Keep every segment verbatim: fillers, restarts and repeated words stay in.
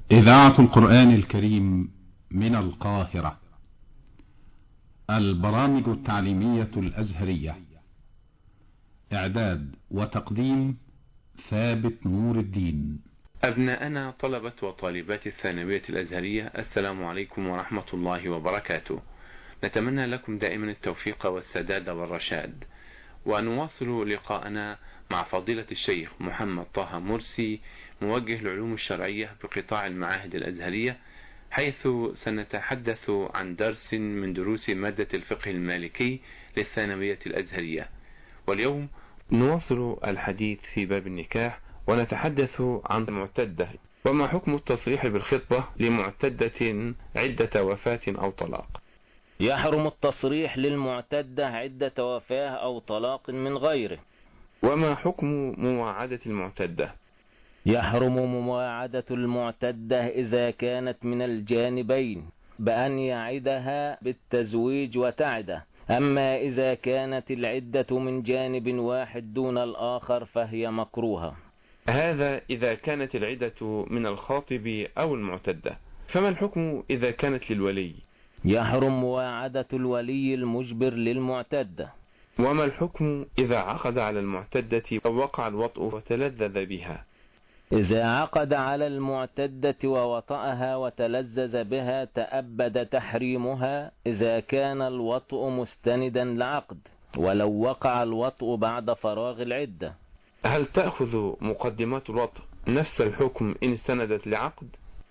إذاعة القرآن الكريم من القاهرة. البرامج التعليمية الأزهرية. إعداد وتقديم ثابت نور الدين. أبناءنا طلبة وطالبات الثانوية الأزهرية، السلام عليكم ورحمة الله وبركاته. نتمنى لكم دائما التوفيق والسداد والرشاد، ونواصل لقاءنا مع فضيلة الشيخ محمد طه مرسي، موجه العلوم الشرعية بقطاع المعاهد الأزهرية، حيث سنتحدث عن درس من دروس مادة الفقه المالكي للثانوية الأزهرية. واليوم نواصل الحديث في باب النكاح، ونتحدث عن المعتدة، وما حكم التصريح بالخطبة لمعتدة عدة وفاة أو طلاق. يحرم التصريح للمعتدة عدة وفاة أو طلاق من غيره. وما حكم مواعدة المعتدة؟ يحرم مواعدة المعتدة إذا كانت من الجانبين بأن يعدها بالتزويج وتعده، أما إذا كانت العدة من جانب واحد دون الآخر فهي مكروهة. هذا إذا كانت العدة من الخاطب أو المعتدة. فما الحكم إذا كانت للولي؟ يحرم مواعدة الولي المجبر للمعتدة. وما الحكم إذا عقد على المعتدة ووقع الوطء وتلذذ بها؟ إذا عقد على المعتدة ووطأها وتلذذ بها تأبد تحريمها إذا كان الوطء مستندا لعقد، ولو وقع الوطء بعد فراغ العدة. هل تأخذ مقدمات الوطء نفس الحكم إن استندت لعقد؟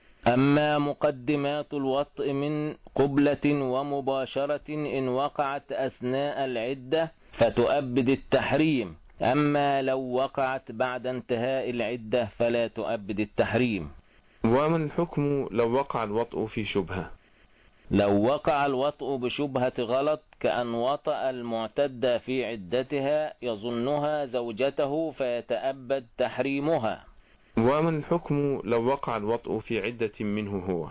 أما مقدمات الوطء من قبلة ومباشرة إن وقعت أثناء العدة فتؤبد التحريم، أما لو وقعت بعد انتهاء العدة فلا تؤبد التحريم. وما الحكم لو وقع الوطء في شبهة؟ لو وقع الوطء بشبهة غلط، كأن وطأ المعتدة في عدتها يظنها زوجته فيتأبد تحريمها. وما الحكم لو وقع الوطء في عدة منه هو؟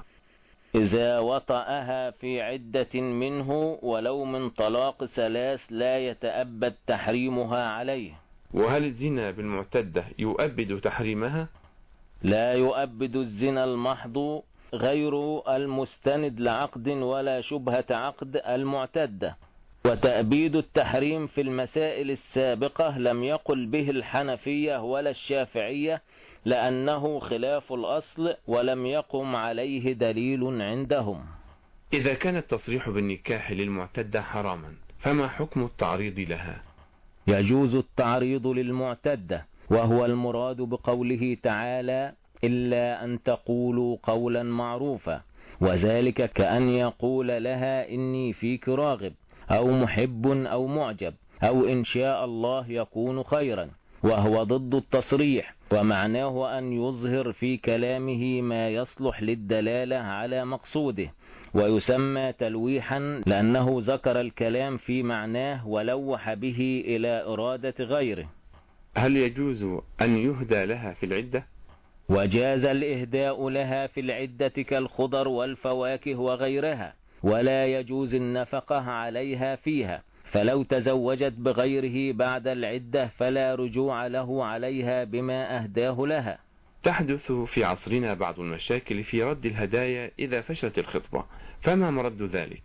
إذا وطأها في عدة منه ولو من طلاق ثلاث لا يتأبد تحريمها عليه. وهل الزنا بالمعتدة يؤبد تحريمها؟ لا يؤبد الزنا المحض غير المستند لعقد ولا شبهة عقد المعتدة. وتأبيد التحريم في المسائل السابقة لم يقل به الحنفية ولا الشافعية، لأنه خلاف الأصل ولم يقم عليه دليل عندهم. إذا كان التصريح بالنكاح للمعتدة حراما، فما حكم التعريض لها؟ يجوز التعريض للمعتدة، وهو المراد بقوله تعالى: إلا أن تقولوا قولا معروفا، وذلك كأن يقول لها إني فيك راغب أو محب أو معجب أو إن شاء الله يكون خيرا، وهو ضد التصريح، ومعناه أن يظهر في كلامه ما يصلح للدلالة على مقصوده، ويسمى تلويحا لأنه ذكر الكلام في معناه ولوح به إلى إرادة غيره. هل يجوز أن يهدى لها في العدة؟ وجاز الإهداء لها في العدة كالخضر والفواكه وغيرها، ولا يجوز النفقة عليها فيها، فلو تزوجت بغيره بعد العدة فلا رجوع له عليها بما أهداه لها. تحدث في عصرنا بعض المشاكل في رد الهدايا إذا فشلت الخطبة، فما مرد ذلك؟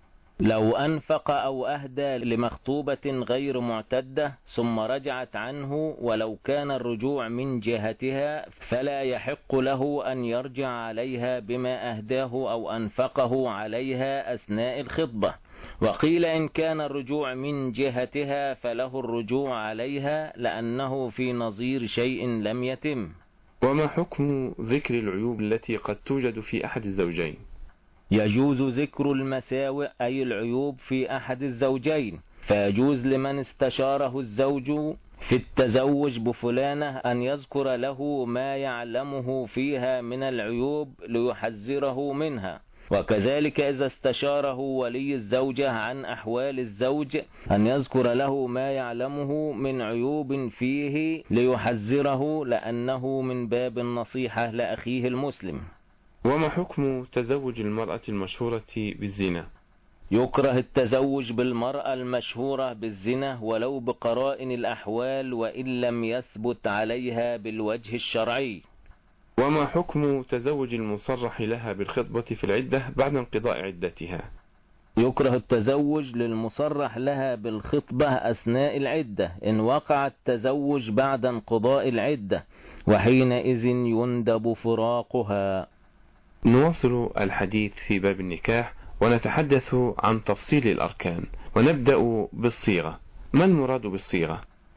لو أنفق أو أهدى لمخطوبة غير معتدة ثم رجعت عنه ولو كان الرجوع من جهتها فلا يحق له أن يرجع عليها بما أهداه أو أنفقه عليها أثناء الخطبة. وقيل إن كان الرجوع من جهتها فله الرجوع عليها لأنه في نظير شيء لم يتم. وما حكم ذكر العيوب التي قد توجد في أحد الزوجين؟ يجوز ذكر المساوئ أي العيوب في أحد الزوجين، فيجوز لمن استشاره الزوج في التزوج بفلانة أن يذكر له ما يعلمه فيها من العيوب ليحذره منها، وكذلك إذا استشاره ولي الزوجة عن أحوال الزوج أن يذكر له ما يعلمه من عيوب فيه ليحذره، لأنه من باب النصيحة لأخيه المسلم. وما حكم تزوج المرأة المشهورة بالزنا؟ يكره التزوج بالمرأة المشهورة بالزنا ولو بقرائن الأحوال وإن لم يثبت عليها بالوجه الشرعي. وما حكم تزوج المصرح لها بالخطبة في العدة بعد انقضاء عدتها؟ يكره التزوج للمصرح لها بالخطبة أثناء العدة إن وقع التزوج بعد انقضاء العدة، وحينئذ يندب فراقها. نواصل الحديث في باب النكاح ونتحدث عن تفصيل الأركان، ونبدأ بالصيغة. ما المراد بالصيغة؟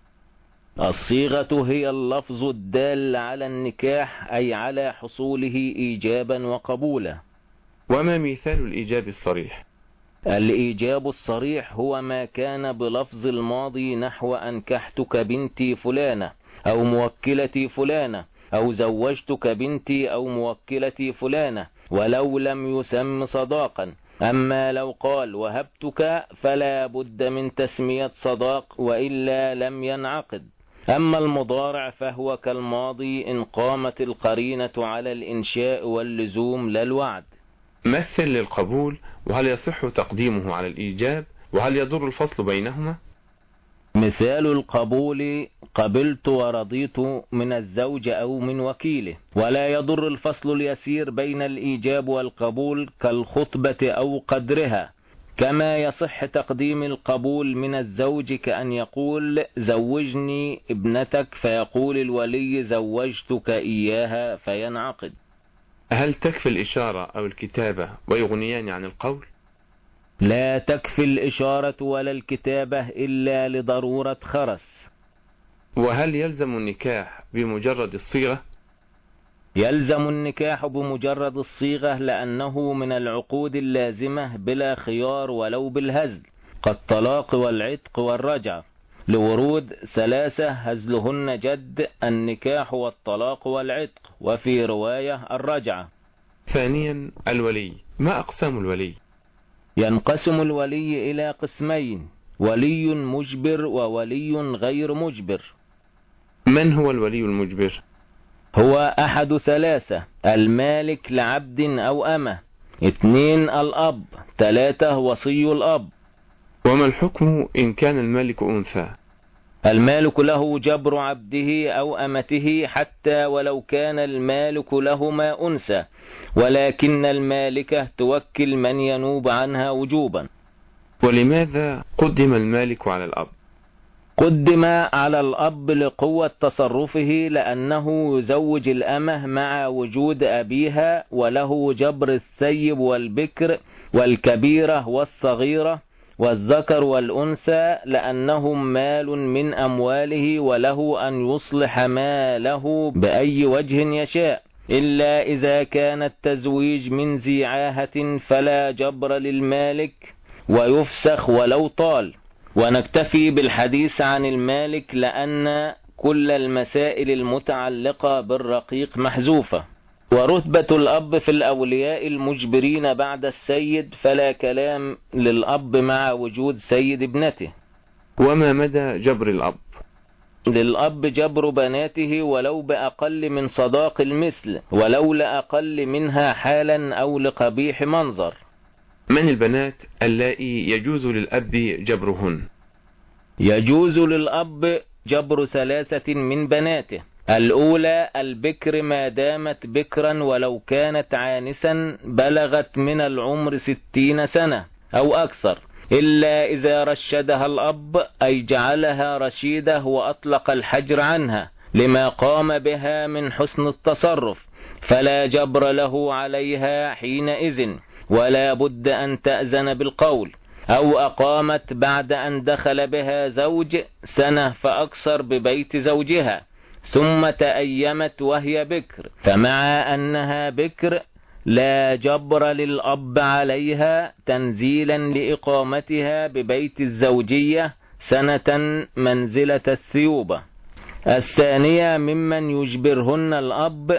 الصيغة هي اللفظ الدال على النكاح، أي على حصوله إيجابا وقبولا. وما مثال الإيجاب الصريح؟ الإيجاب الصريح هو ما كان بلفظ الماضي نحو أنكحتك بنتي فلانة أو موكلتي فلانة أو زوجتك بنتي أو موكلتي فلانة، ولو لم يسم صداقا. أما لو قال وهبتك فلا بد من تسمية صداق، وإلا لم ينعقد. أما المضارع فهو كالماضي إن قامت القرينة على الإنشاء واللزوم لا الوعد. مثل للقبول، وهل يصح تقديمه على الإيجاب، وهل يضر الفصل بينهما؟ مثال القبول: قبلت ورضيت من الزوج أو من وكيله. ولا يضر الفصل اليسير بين الإيجاب والقبول كالخطبة أو قدرها، كما يصح تقديم القبول من الزوج كأن يقول زوجني ابنتك فيقول الولي زوجتك إياها فينعقد. هل تكفي الإشارة أو الكتابة ويغنيان عن القول؟ لا تكفي الإشارة ولا الكتابة إلا لضرورة خرس. وهل يلزم النكاح بمجرد الصيغة؟ يلزم النكاح بمجرد الصيغة، لأنه من العقود اللازمة بلا خيار ولو بالهزل، كالطلاق والعتق والرجعة، لورود ثلاثة هزلهن جد: النكاح والطلاق والعتق، وفي رواية الرجعة. ثانيا الولي، ما أقسام الولي؟ ينقسم الولي إلى قسمين: ولي مجبر وولي غير مجبر. من هو الولي المجبر؟ هو أحد ثلاثة: المالك لعبد أو أمة، اثنين الأب، ثلاثة وصي الأب. وما الحكم إن كان المالك أنثى؟ المالك له جبر عبده أو أمته حتى ولو كان المالك لهما أنثى، ولكن المالكة توكل من ينوب عنها وجوبا. ولماذا قدم المالك على الأب؟ قدم على الأب لقوة تصرفه، لأنه يزوج الأمة مع وجود أبيها، وله جبر الثيب والبكر والكبيرة والصغيرة والذكر والأنثى، لأنهم مال من أمواله، وله أن يصلح ماله بأي وجه يشاء، إلا إذا كان التزويج من ذي عاهة فلا جبر للمالك ويفسخ ولو طال. ونكتفي بالحديث عن المالك، لأن كل المسائل المتعلقة بالرقيق محذوفة. ورتبة الأب في الأولياء المجبرين بعد السيد، فلا كلام للأب مع وجود سيد ابنته. وما مدى جبر الأب؟ للأب جبر بناته ولو بأقل من صداق المثل، ولو لأقل منها حالا أو لقبيح منظر. من البنات اللائي يجوز للأب جبرهن؟ يجوز للأب جبر ثلاثة من بناته: الأولى البكر ما دامت بكرا ولو كانت عانسا بلغت من العمر ستين سنة أو أكثر، إلا إذا رشدها الأب أي جعلها رشيدة وأطلق الحجر عنها لما قام بها من حسن التصرف، فلا جبر له عليها حينئذ، ولا بد أن تأذن بالقول. أو أقامت بعد أن دخل بها زوج سنة فأكثر ببيت زوجها، ثم تأيمت وهي بكر، فمع أنها بكر لا جبر للأب عليها تنزيلا لإقامتها ببيت الزوجية سنة منزلة الثيوبة. الثانية ممن يجبرهن الأب: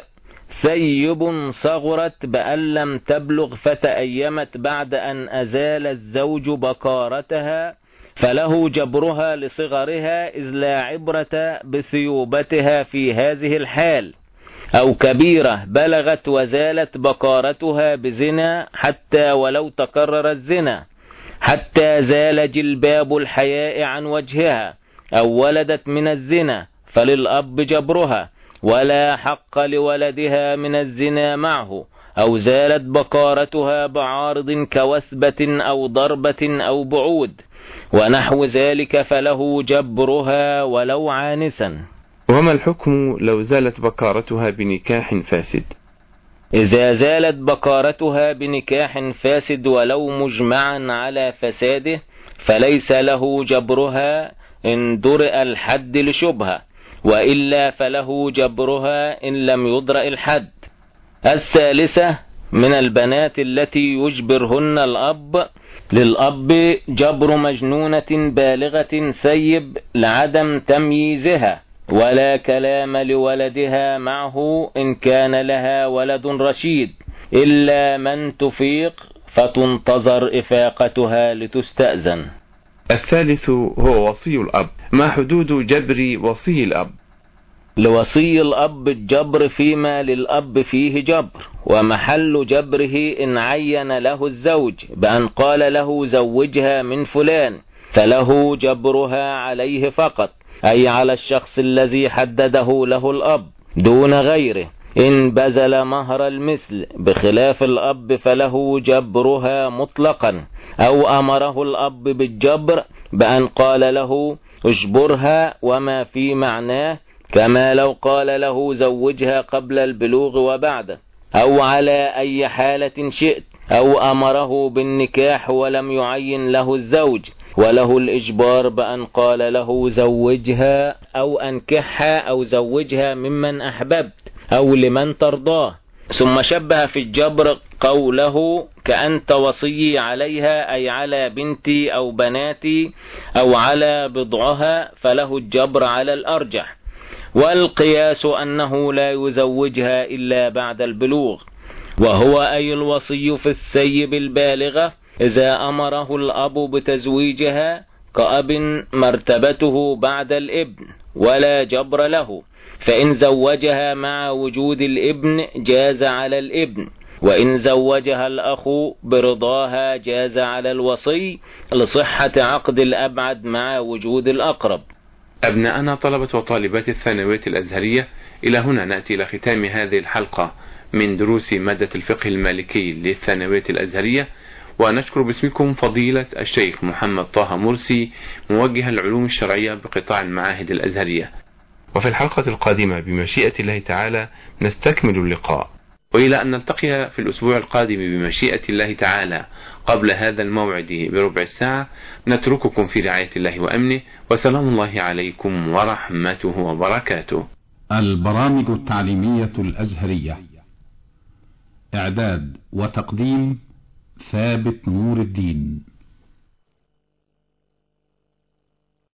ثيب صغرت بأن لم تبلغ فتأيمت بعد أن أزال الزوج بكارتها، فله جبرها لصغرها، إذ لا عبرة بثيوبتها في هذه الحال. أو كبيرة بلغت وزالت بكارتها بزنا حتى ولو تكرر الزنا، حتى زال جلباب الحياء عن وجهها، أو ولدت من الزنا، فللأب جبرها. ولا حق لولدها من الزنا معه، أو زالت بكارتها بعارض كوثبة أو ضربة أو بعود ونحو ذلك، فله جبرها ولو عانسا. وما الحكم لو زالت بكارتها بنكاح فاسد؟ إذا زالت بكارتها بنكاح فاسد ولو مجمعا على فساده فليس له جبرها إن درئ الحد لشبهة، وإلا فله جبرها إن لم يدرأ الحد. الثالثة من البنات التي يجبرهن الأب: للأب جبر مجنونة بالغة ثيب لعدم تمييزها، ولا كلام لولدها معه إن كان لها ولد رشيد، إلا من تفيق فتنتظر إفاقتها لتستأذن. الثالث هو وصي الأب، ما حدود جبر وصي الأب؟ لوصي الأب الجبر فيما للأب فيه جبر، ومحل جبره إن عين له الزوج بأن قال له زوجها من فلان فله جبرها عليه فقط، أي على الشخص الذي حدده له الأب دون غيره. إن بذل مهر المثل بخلاف الأب فله جبرها مطلقا، أو أمره الأب بالجبر بأن قال له اجبرها وما في معناه، كما لو قال له زوجها قبل البلوغ وبعده، أو على أي حالة شئت، أو أمره بالنكاح ولم يعين له الزوج وله الإجبار بأن قال له زوجها أو أنكحها أو زوجها ممن أحببت أو لمن ترضاه. ثم شبه في الجبر قوله كأنت وصي عليها، أي على بنتي أو بناتي أو على بضعها، فله الجبر على الأرجح. والقياس أنه لا يزوجها إلا بعد البلوغ، وهو أي الوصي في الثيب البالغة إذا أمره الأب بتزويجها كأب مرتبته بعد الابن ولا جبر له، فإن زوجها مع وجود الابن جاز على الابن، وإن زوجها الأخ برضاها جاز على الوصي لصحة عقد الأبعد مع وجود الأقرب. أبناءنا طلبة وطالبات الثانوية الأزهرية، إلى هنا نأتي إلى ختام هذه الحلقة من دروس مادة الفقه المالكي للثانوية الأزهرية، ونشكر باسمكم فضيلة الشيخ محمد طه مرسي موجه العلوم الشرعية بقطاع المعاهد الأزهرية. وفي الحلقة القادمة بمشيئة الله تعالى نستكمل اللقاء، وإلى أن نلتقي في الأسبوع القادم بمشيئة الله تعالى قبل هذا الموعد بربع ساعة، نترككم في رعاية الله وأمنه، وسلام الله عليكم ورحمته وبركاته. البرامج التعليمية الأزهرية، إعداد وتقديم ثابت نور الدين.